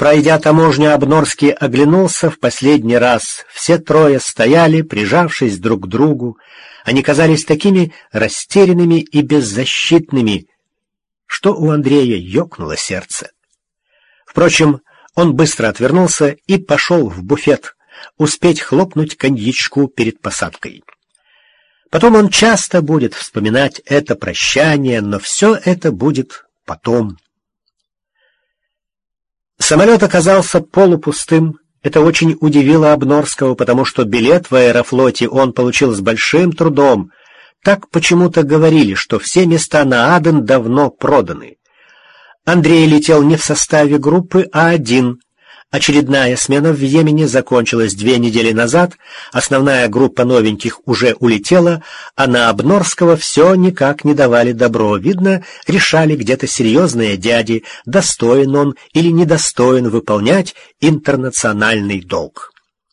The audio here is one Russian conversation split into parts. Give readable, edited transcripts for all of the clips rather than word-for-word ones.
Пройдя таможню, Обнорский оглянулся в последний раз. Все трое стояли, прижавшись друг к другу. Они казались такими растерянными и беззащитными, что у Андрея ёкнуло сердце. Впрочем, он быстро отвернулся и пошел в буфет, успеть хлопнуть коньячку перед посадкой. Потом он часто будет вспоминать это прощание, но все это будет потом. Самолет оказался полупустым. Это очень удивило Обнорского, потому что билет в Аэрофлоте он получил с большим трудом. Так почему-то говорили, что все места на Аден давно проданы. Андрей летел не в составе группы, а один. Очередная смена в Йемене закончилась 2 недели назад, основная группа новеньких уже улетела, а на Обнорского все никак не давали добро. Видно, решали где-то серьезные дяди, достоин он или недостоин выполнять интернациональный долг.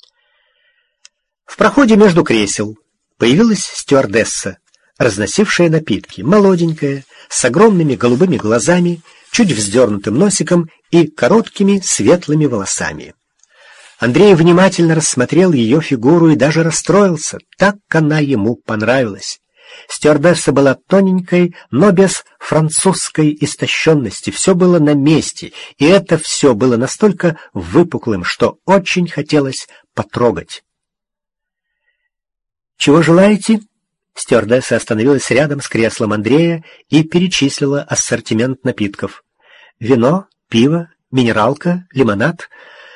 В проходе между кресел появилась стюардесса, разносившая напитки, молоденькая, с огромными голубыми глазами, чуть вздернутым носиком и короткими светлыми волосами. Андрей внимательно рассмотрел ее фигуру и даже расстроился, так она ему понравилась. Стюардесса была тоненькой, но без французской истощенности, все было на месте, и это все было настолько выпуклым, что очень хотелось потрогать. «Чего желаете?» Стюардесса остановилась рядом с креслом Андрея и перечислила ассортимент напитков. Вино, пиво, минералка, лимонад.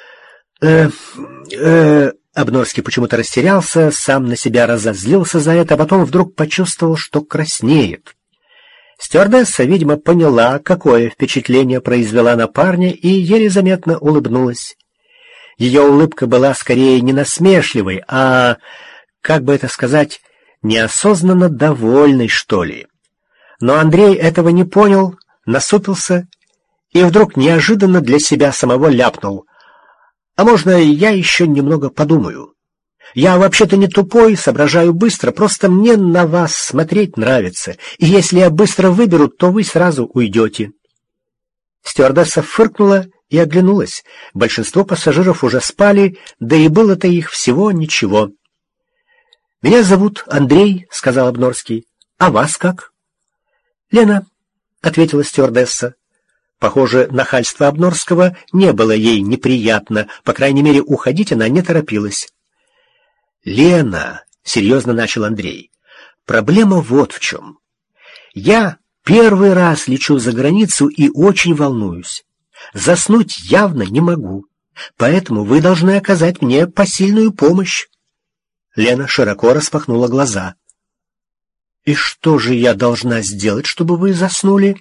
Обнорский почему-то растерялся, сам на себя разозлился за это, а потом вдруг почувствовал, что краснеет. Стюардесса, видимо, поняла, какое впечатление произвела на парня, и еле заметно улыбнулась. Ее улыбка была скорее не насмешливой, а, как бы это сказать, неосознанно довольный, что ли. Но Андрей этого не понял, насупился и вдруг неожиданно для себя самого ляпнул: «А можно я еще немного подумаю? Я вообще-то не тупой, соображаю быстро, просто мне на вас смотреть нравится, и если я быстро выберу, то вы сразу уйдете». Стюардесса фыркнула и оглянулась. Большинство пассажиров уже спали, да и было-то их всего ничего. «Меня зовут Андрей», — сказал Обнорский. «А вас как?» «Лена», — ответила стюардесса. Похоже, нахальство Обнорского не было ей неприятно, по крайней мере, уходить она не торопилась. «Лена», — серьезно начал Андрей, — «проблема вот в чем. Я первый раз лечу за границу и очень волнуюсь. Заснуть явно не могу, поэтому вы должны оказать мне посильную помощь». Лена широко распахнула глаза. «И что же я должна сделать, чтобы вы заснули?»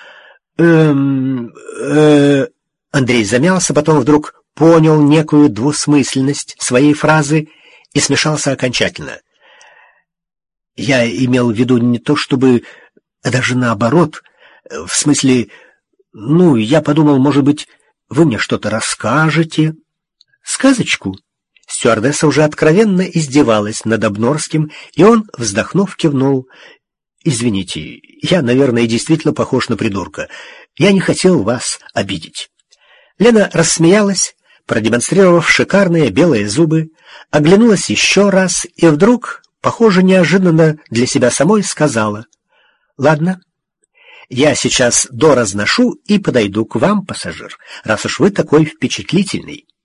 Андрей замялся, потом вдруг понял некую двусмысленность своей фразы и смешался окончательно. «Я имел в виду не то чтобы, а даже наоборот. В смысле, я подумал, может быть, вы мне что-то расскажете. Сказочку?» Стюардесса уже откровенно издевалась над Обнорским, и он, вздохнув, кивнул. «Извините, я, наверное, действительно похож на придурка. Я не хотел вас обидеть». Лена рассмеялась, продемонстрировав шикарные белые зубы, оглянулась еще раз и вдруг, похоже, неожиданно для себя самой сказала: «Ладно, я сейчас доразношу и подойду к вам, пассажир, раз уж вы такой впечатлительный».